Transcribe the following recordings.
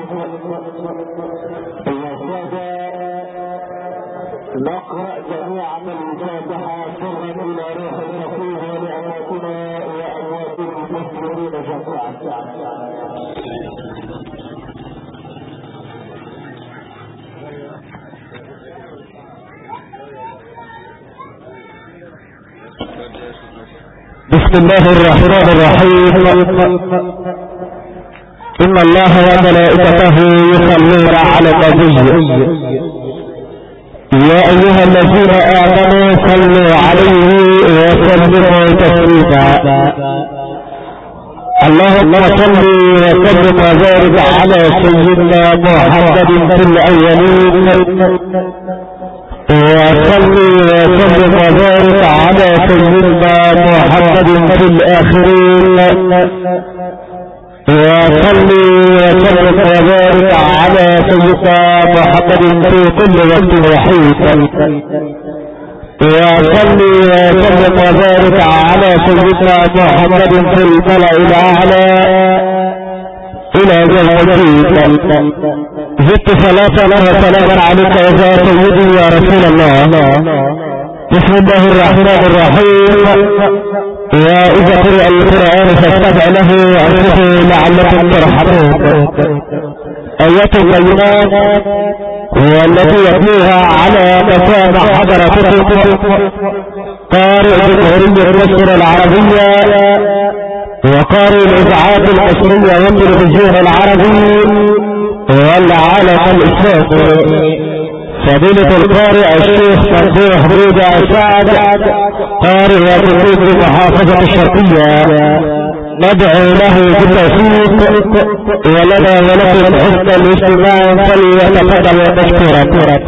نقرأ جميعا الفاتحة سرا إلى روح الرسول ولأمواتنا وأموات المسلمين جميعا. بسم الله الرحمن الرحيم. إن الله وملائكته يصلون على النبي يا أيها الذين آمنوا صلوا عليه وسلموا تسليما. اللهم صل وسلم وبارك على سيدنا محمد في الأولين وصلي وسلم وبارك على سيدنا محمد في الآخرين وصلي وسلم وبارك على سيدنا محمد في كل وقت وحيد وصلي وسلم وبارك على سيدنا محمد في الملأ الأعلى إلى يوم الدين. زدت صلاة وسلاما عليك يا سيدي يا رسول الله. بسم الله الرحمن الرحيم. وإذا قرأ القرآن فاستمع له وأنصتوا لعلكم ترحمون. آيات البينات والتي يتلوها على مسامع حضرتكم قارئ جمهورية مصر العربية وقارئ الإذاعات المصرية والتلفزيون العربي والعالم الإسلامي فضيلة القارئ الشيخ ممدوح بودة سعد قارئ ومقيم بمحافظة الشرقية ندعو له بالتوفيق ولنا ولكم حسن الاستماع فليتفضل مشكورا.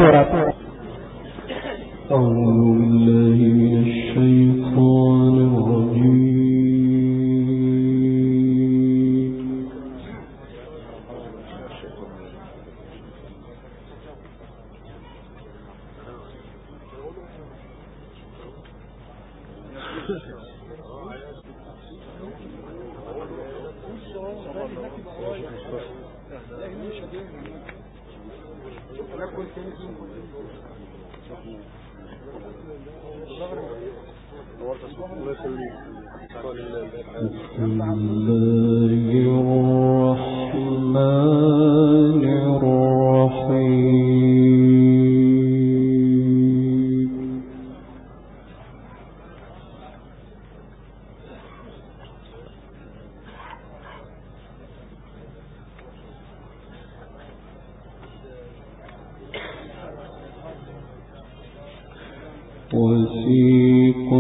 أعوذ بالله من الشيطان الرجيم. وسيق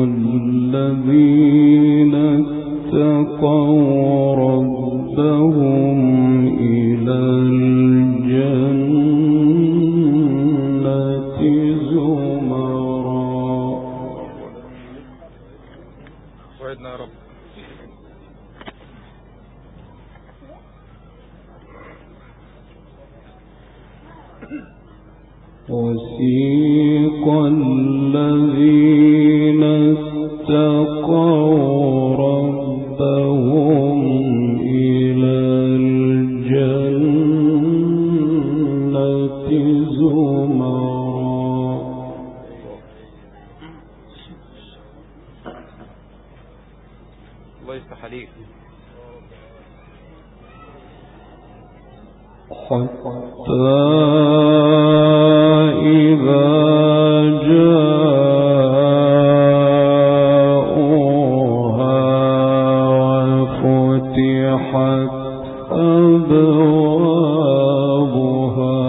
الذين اتقوا ربهم إلى الجنة زمرا. وعدنا يا رب. وسيق الذين اتقوا ربهم إلى الجنة زمرا. الله يفتح عليك. حتى إذا جاءوها وفتحت أبوابها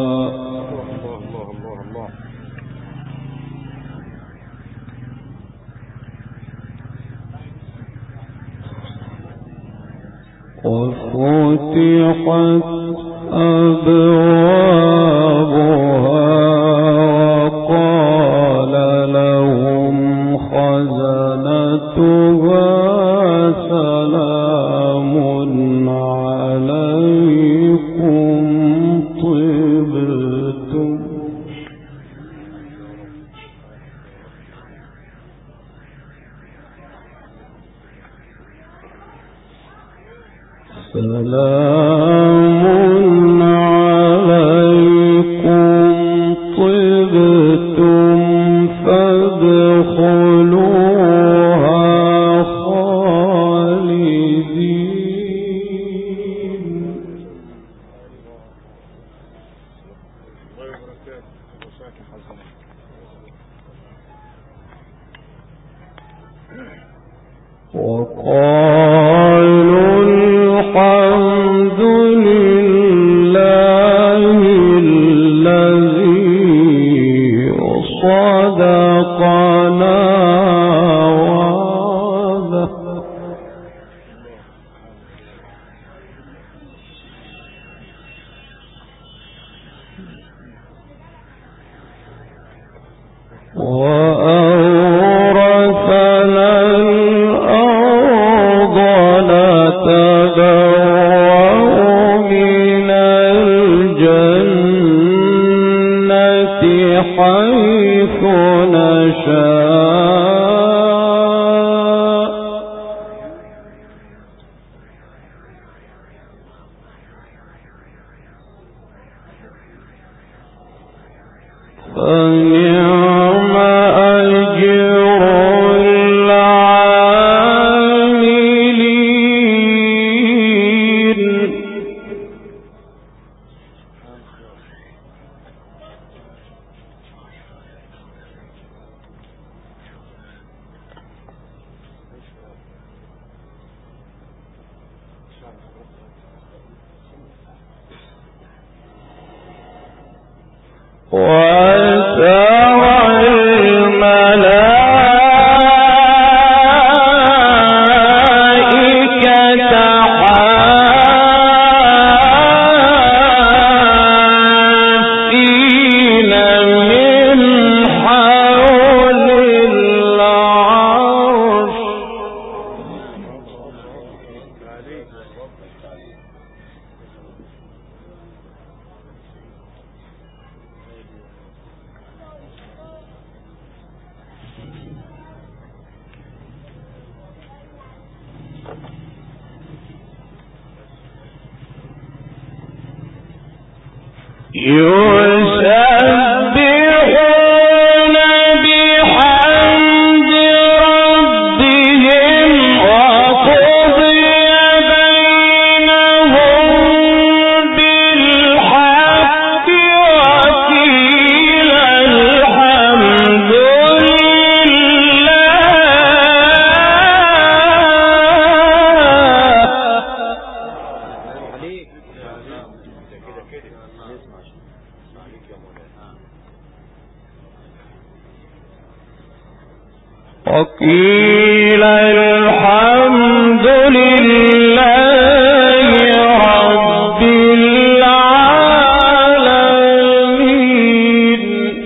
وقال لهم خزنتها سلام عليكم طبتم. سلام وقيل الحمد لله رب العالمين.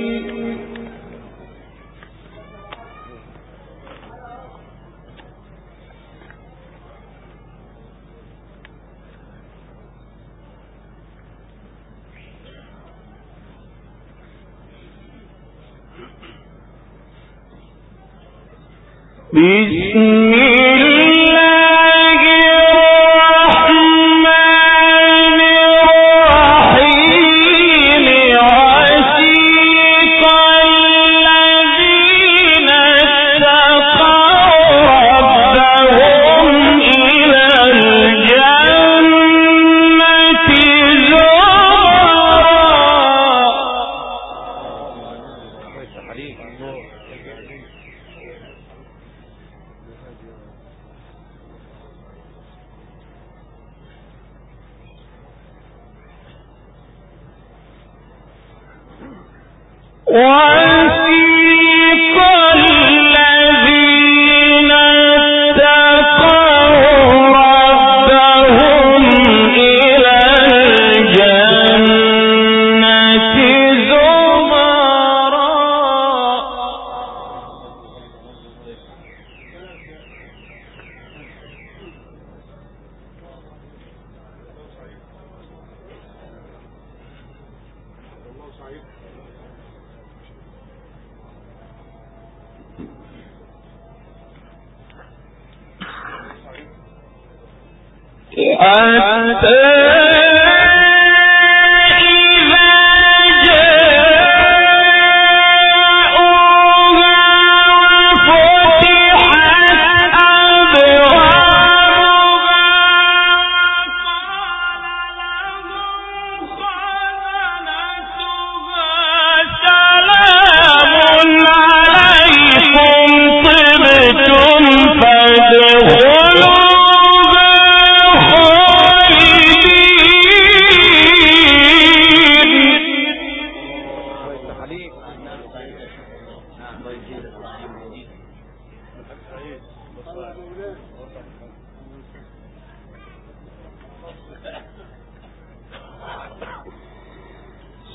بسم الله الرحمن الرحيم. وسيق الذين اتقوا ربهم إلى الجنة وسيق الذين اتقوا ربهم إلى الجنة زمرا. حتى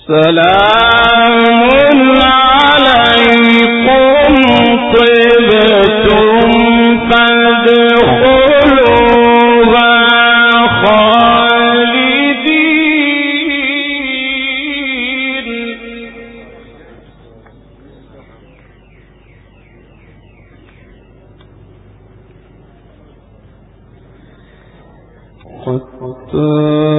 سلام عليكم طبتم فادخلوها خالدين. حتى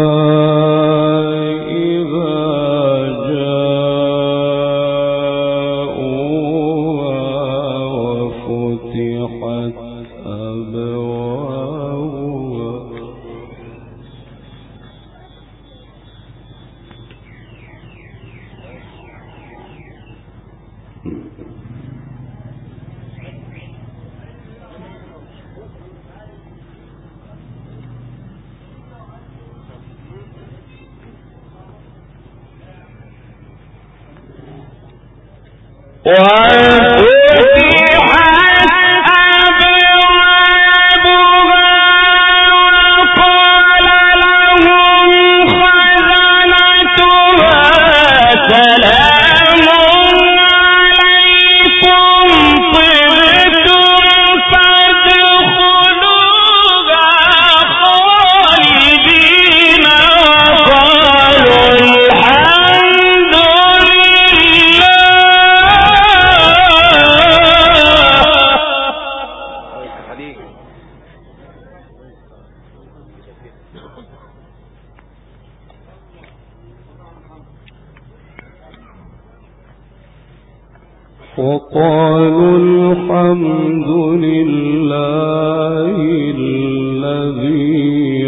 وقالوا الحمد لله الذي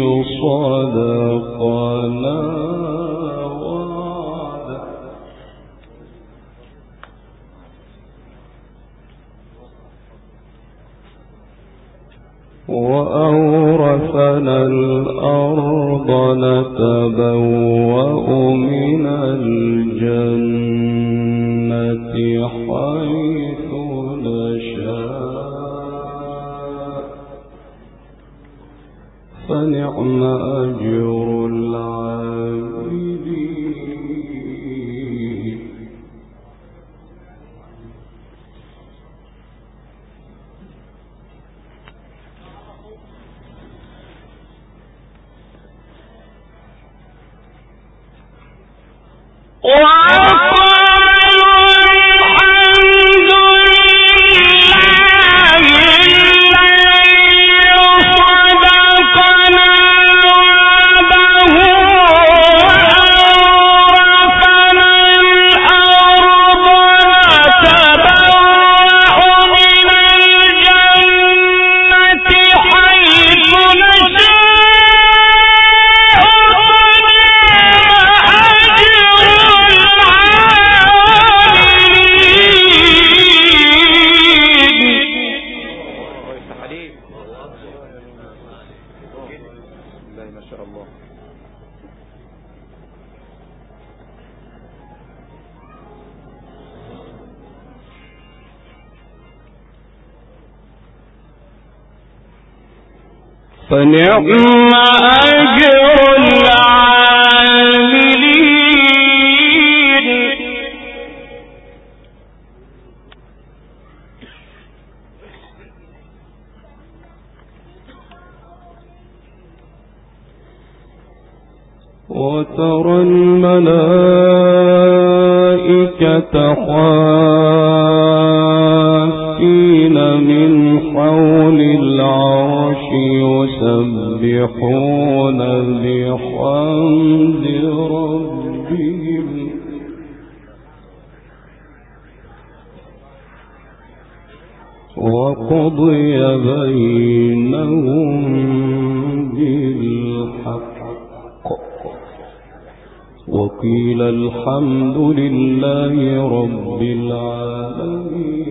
صدقنا وعده وأورثنا الأرض نتبوأ من الجنة حيث نشاء فنعم أجر العاملين. فنعم أجر العاملين. وترى الملائكة حافين من حول العرش يسبحون بحمد ربهم وقضي بينهم بالحق وقيل الحمد لله رب العالمين.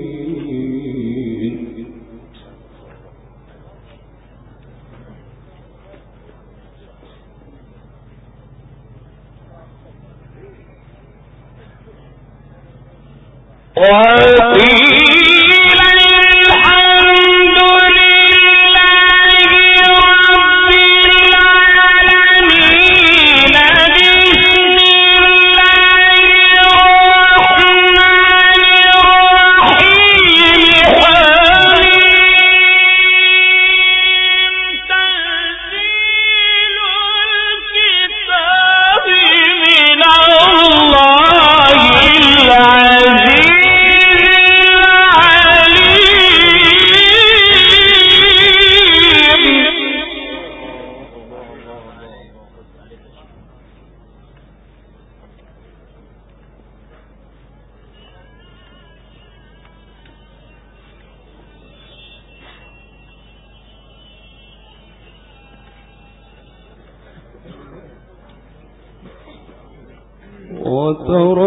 وترى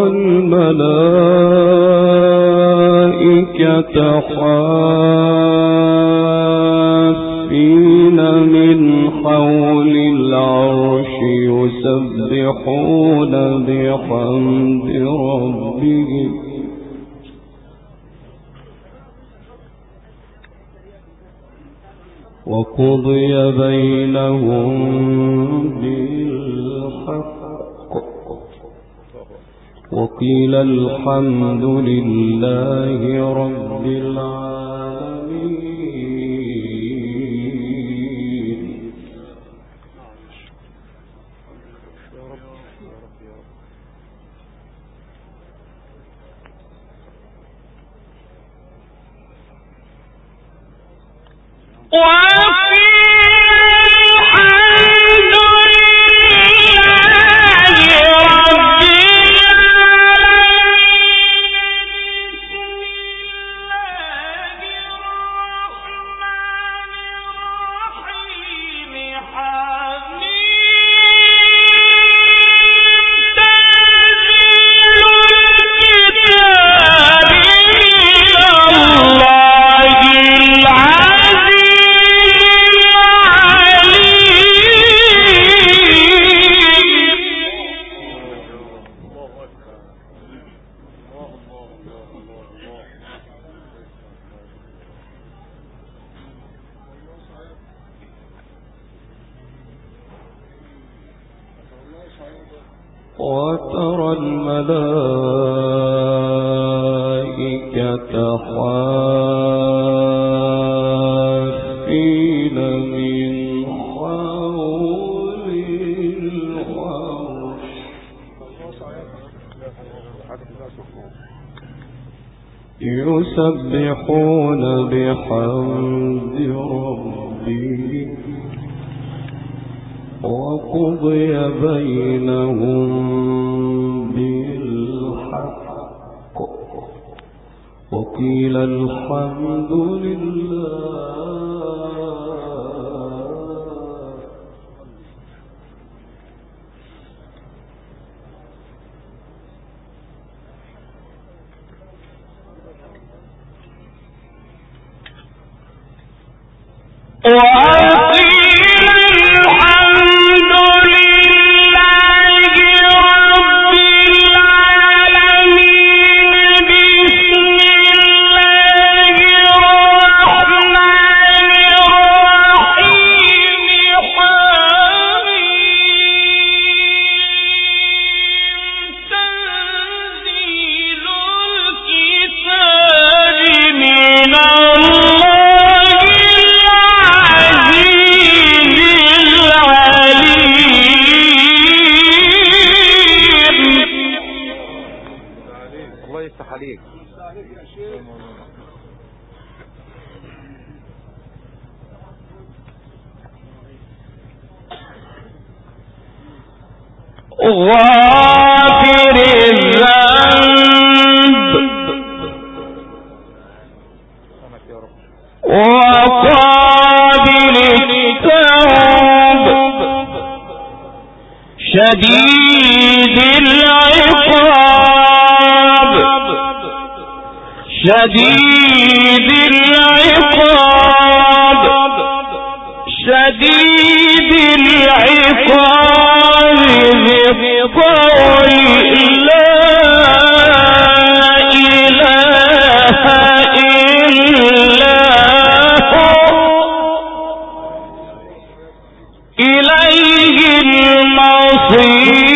الملائكة حافين من حول العرش يسبحون بحمد ربهم وقضي بينهم بالحق وقيل الحمد لله رب العالمين. وترى الملائكة حافين من حول العرش يسبحون بحمد ربهم وقضي بينهم بالحق وقيل الحمد لله غافر الذنب وقابل التوب شديد العقاب شديد العقاب شديد العقاب ذي الطول لا إله إلا هو إليه المصير.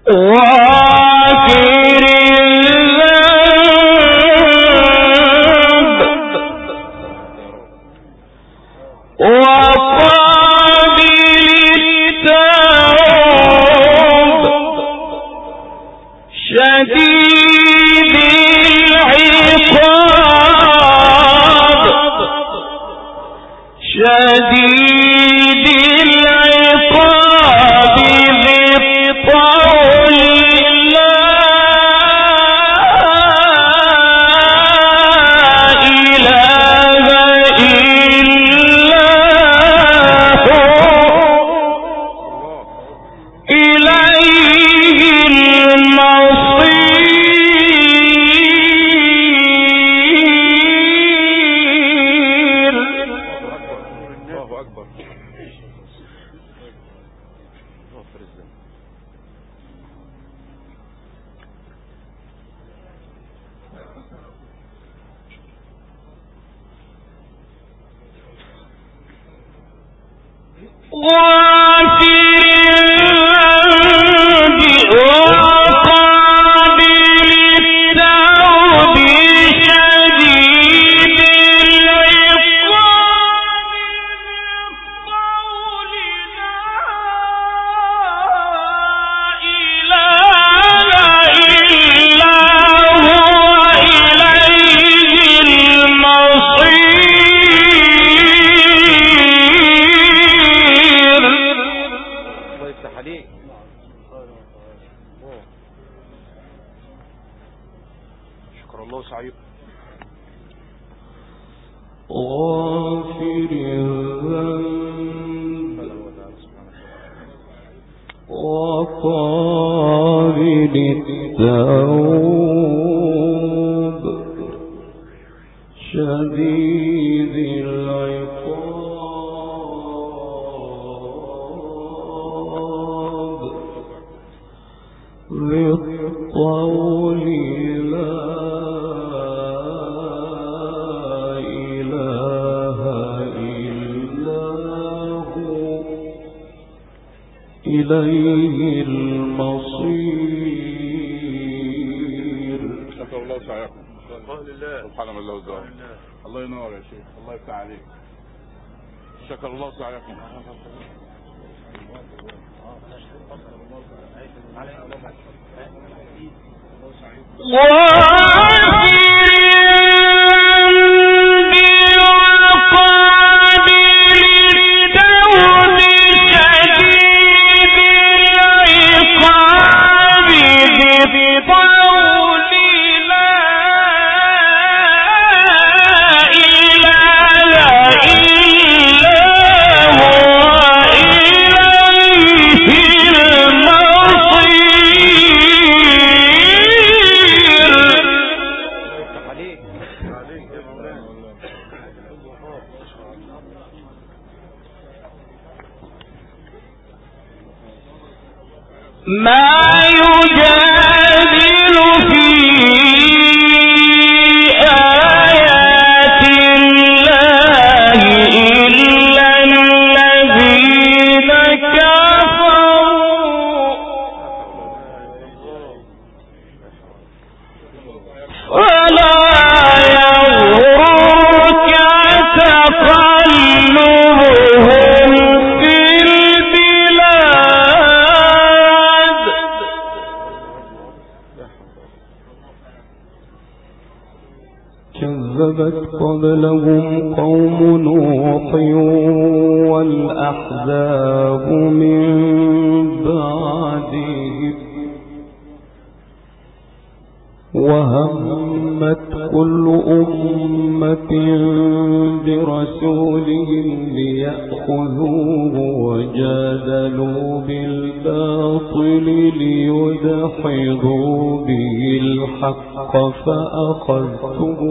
إليه المصير. شكر الله سعيكم. سبحان الله وزاره. الله ينور يا شيخ، الله يفتح عليك. شكر الله سعيكم. قبلهم قوم نوح والأحزاب من بعدهم وهمت كل أمة برسولهم ليأخذوه وجادلوا بالباطل ليدحضوا به الحق فأخذتهم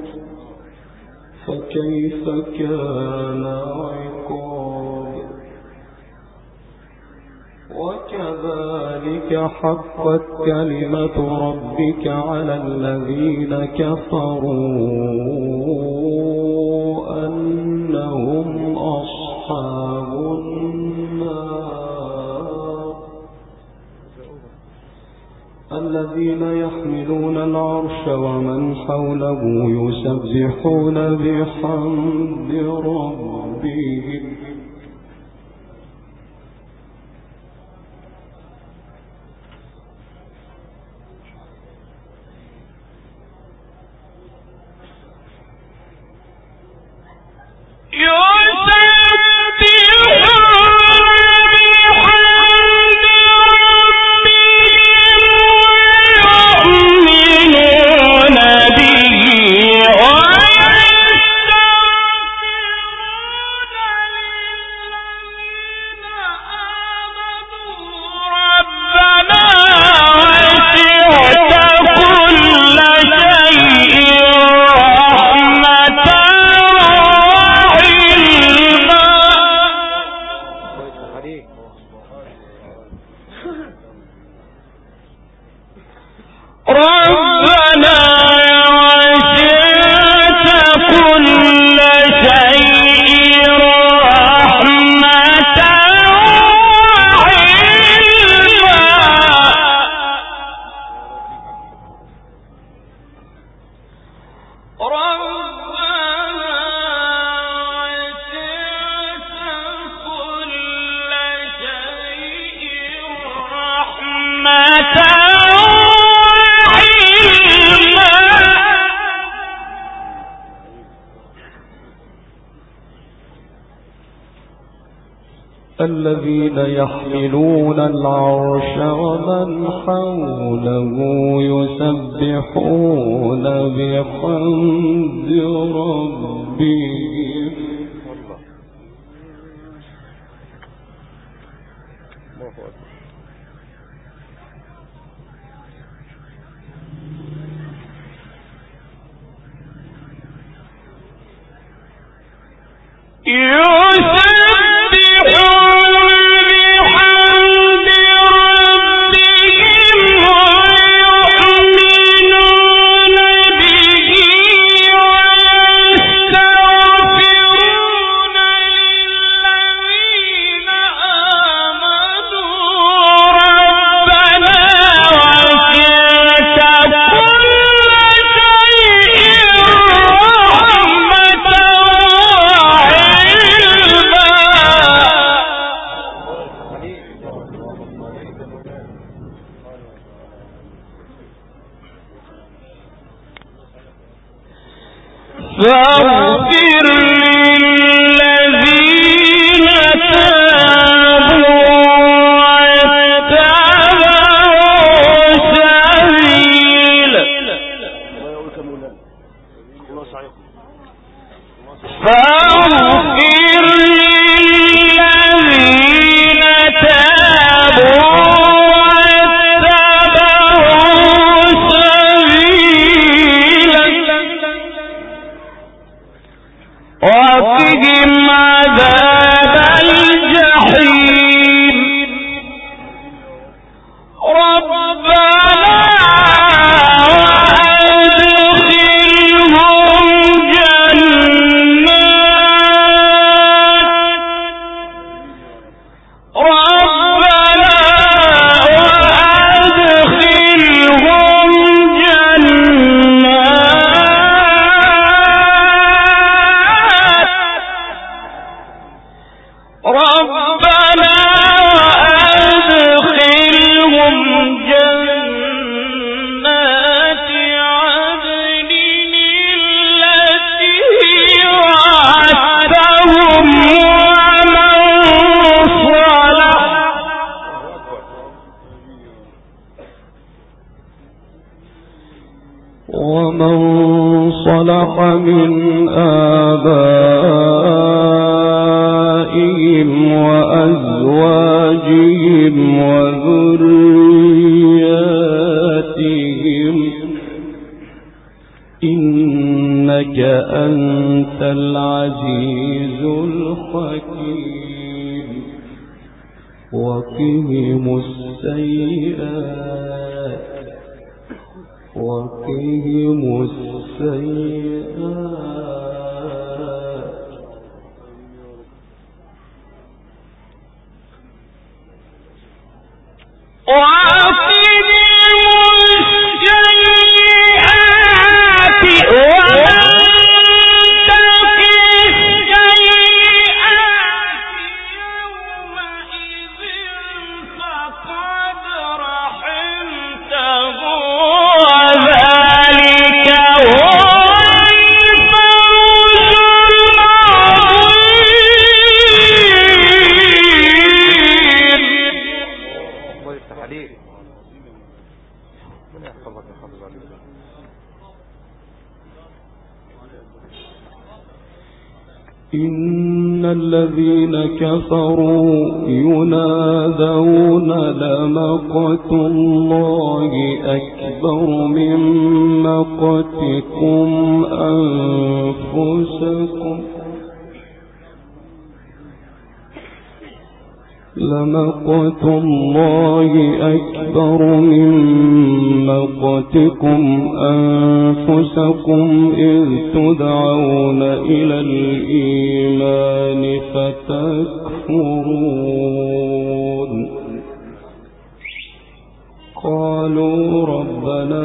فكيف كان عقاب وكذلك حقت كلمة ربك على الذين كفروا أنهم أصحاب النار الذين يحملون العرش ومن حوله يسبحون بحمد ربهم الذين يحملون العرش ومن حوله يسبحون بحمد ربهم فاغفر للذين تابوا واتبعوا سبيلا فاغفر للذين تابوا واتبعوا سبيلا وقهم عذاب الجحيم ربنا وأدخلهم جنات ربنا وأدخلهم جنات عدن التي وعدتهم ومن صلح من آبائهم وأزواجهم وذرياتهم إنك أنت العزيز الحكيم وقهم السيئات وقهم السيئات وقهم إن الذين كفروا ينادون لمقت الله أكبر من مقتكم أنفسكم لمقت الله أكبر من مقتكم أنفسكم إذ تدعون إلى الإيمان فتكفرون قالوا ربنا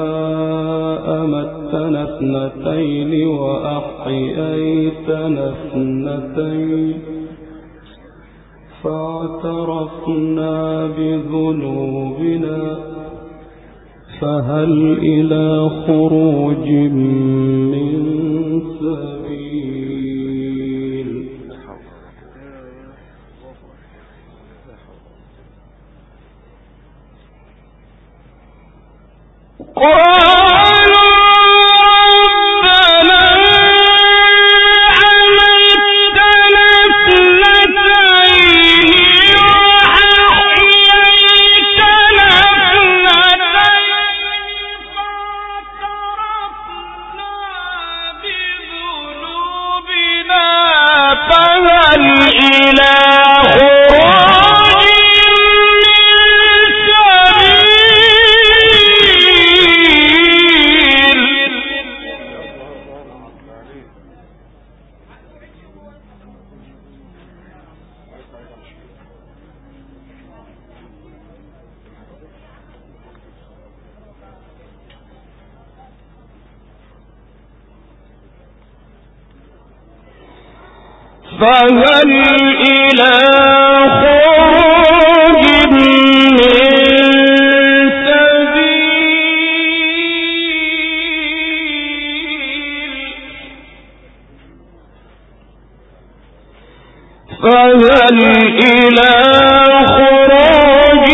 أمتنا اثنتين وأحييتنا اثنتين فاعترفنا بذنوبنا فهل إلى خروج من سبيل فهل إلى خروج من سبيل فهل إلى خروج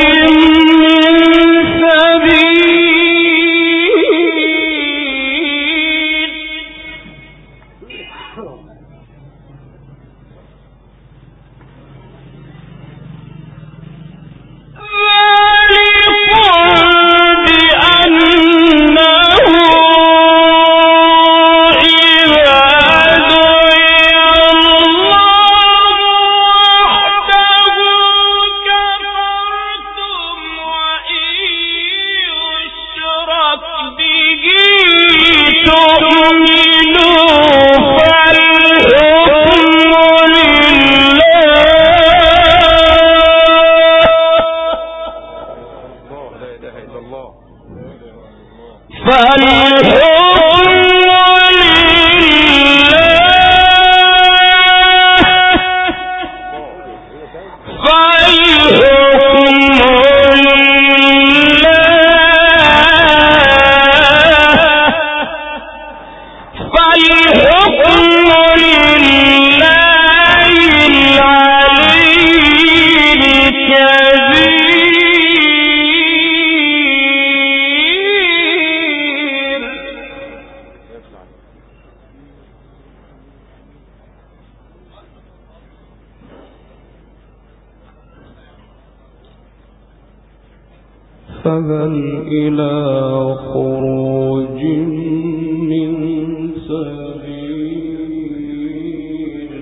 فهل إلى خروج من سبيل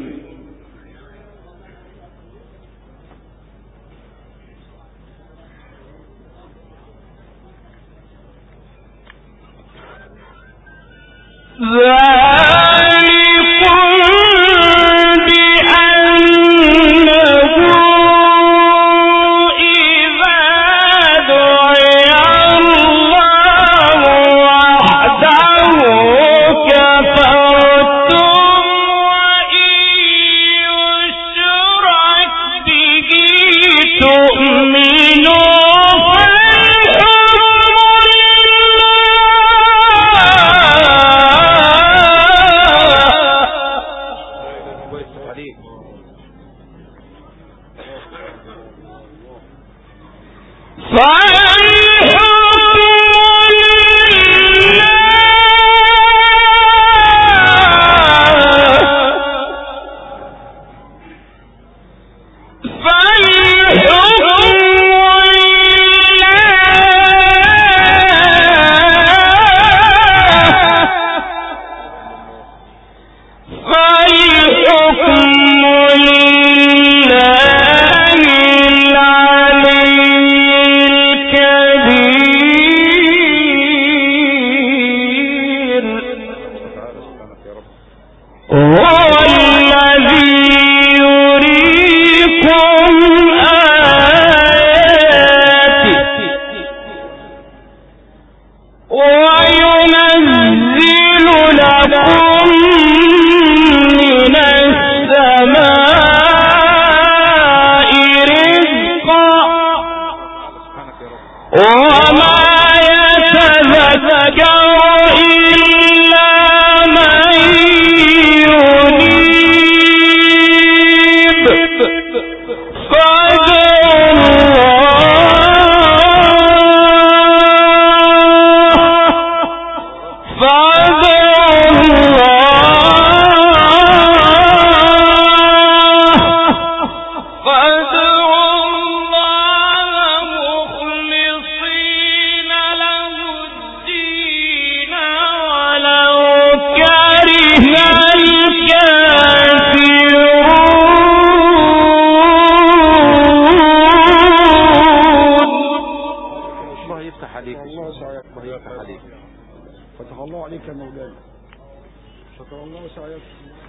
فتح الله عليك يا مولانا. شكر الله سعيك.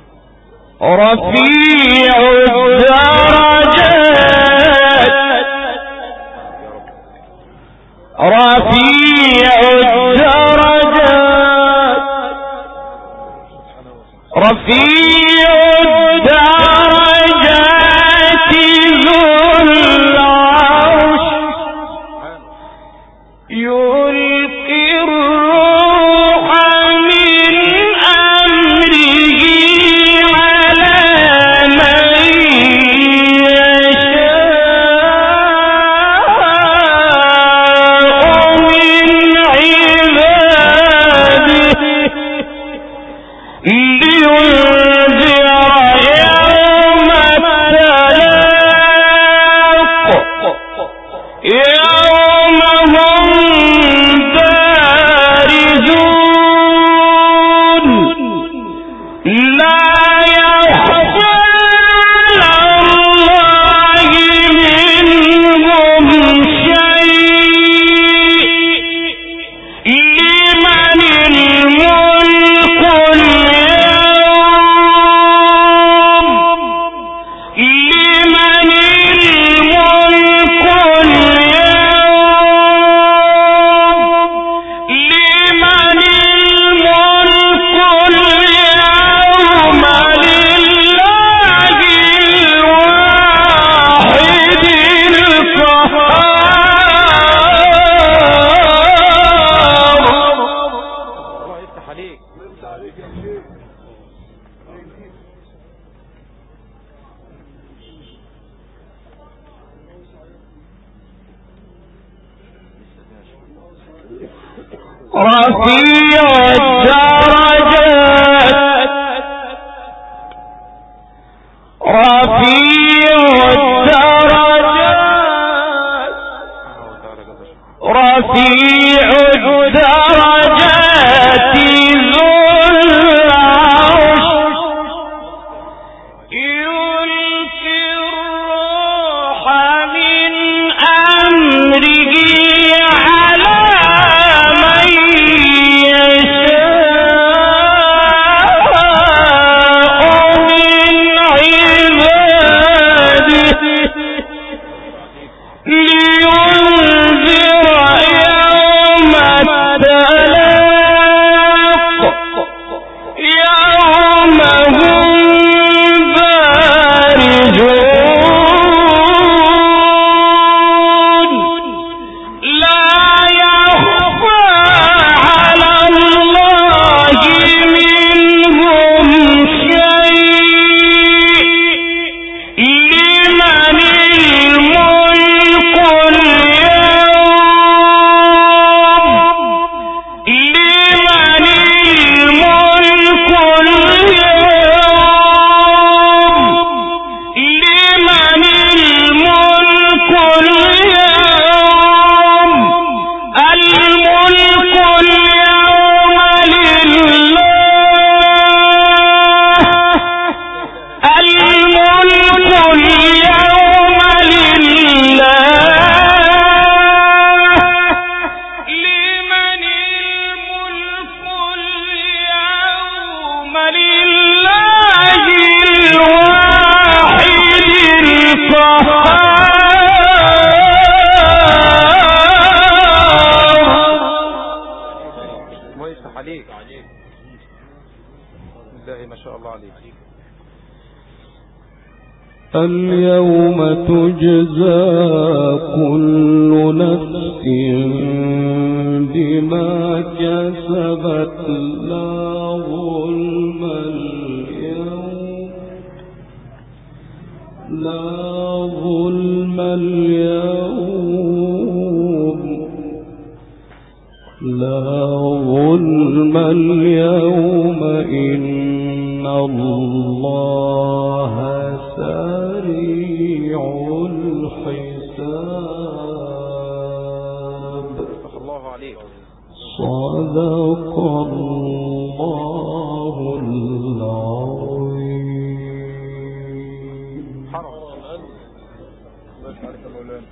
رفيع الدرجات رفيع الدرجات رفيع الدرجات ذو العرش يلقي الروح من أمره على من يشاء من عباده لينذر يوم التلاق يوم هم بارزون لا يخفى على الله منهم شيء لمن الملك اليوم لمن الملك اليوم لمن الملك اليوم لله الواحد القهار. الله يفتح عليك. رفيع الدرجات رفيع الدرجات رفيع الدرجات ذو العرش يلقي الروح من أمره على من يشاء من عباده لينذر يوم التلاق يوم هم بارزون لا يخفى على الله منهم شيء لمن الملك اليوم لمن الملك اليوم لمن الملك اليوم الملك اليوم لله الملك اليوم لله لمن الملك اليوم لله الواحد القهار. الله يفتح عليك. بالله ما شاء الله عليك. اليوم تجزى كل نفس بما كسبت لا ظلم اليوم لا ظلم اليوم لا ظلم اليوم إن الله سريع الحساب. الله عليك. صدق الله العظيم. حرم. الله يفتح عليك يا مولانا.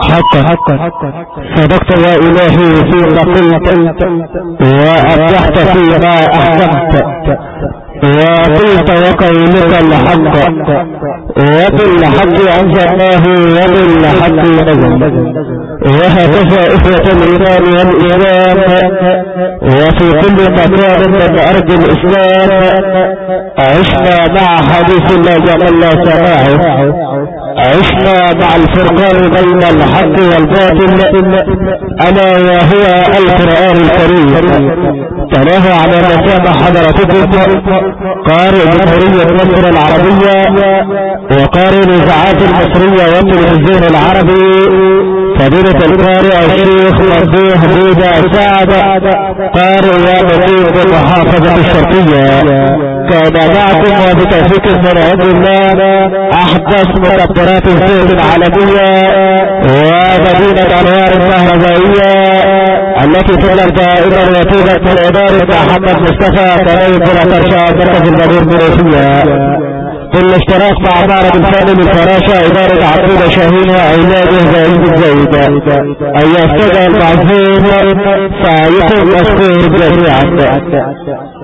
حقا صدقت يا إلهي فيما قلت وأبدحت فيما أحكمت وقلت وقولك الحق وبالحق أنزلناه وبالحق نزل وهكذا إخوة الإيمان والإسلام وفي كل مكان من أرض الإسلام عشنا مع حديث الله جل سماعه عشنا مع الفرقان بين الحق والباطل ألا وهو القرآن الكريم تلاه على مسامع حضرتكم قارئ جمهورية مصر العربية وقارئ الإذاعات المصرية والتلفزيون العربي فضيلة القارئ الشيخ ممدوح بودا سعد قارئ ومدير محافظة الشرقية كان معكم وبتوفيق من عند الله أحدث مدبرات الصوت العالمية ومدينة أنوار الكهربائية التي تبلغ دائما وتوجد من إدارة محمد مصطفى كنائب ترشا مركز المدير المنوفية بالاشتراك مع معرض الفن بالفراشة إدارة عقيدة شاهين وأولاده زائد الزايد أن يستدعي المعزوم فيكون مسؤول جميعا.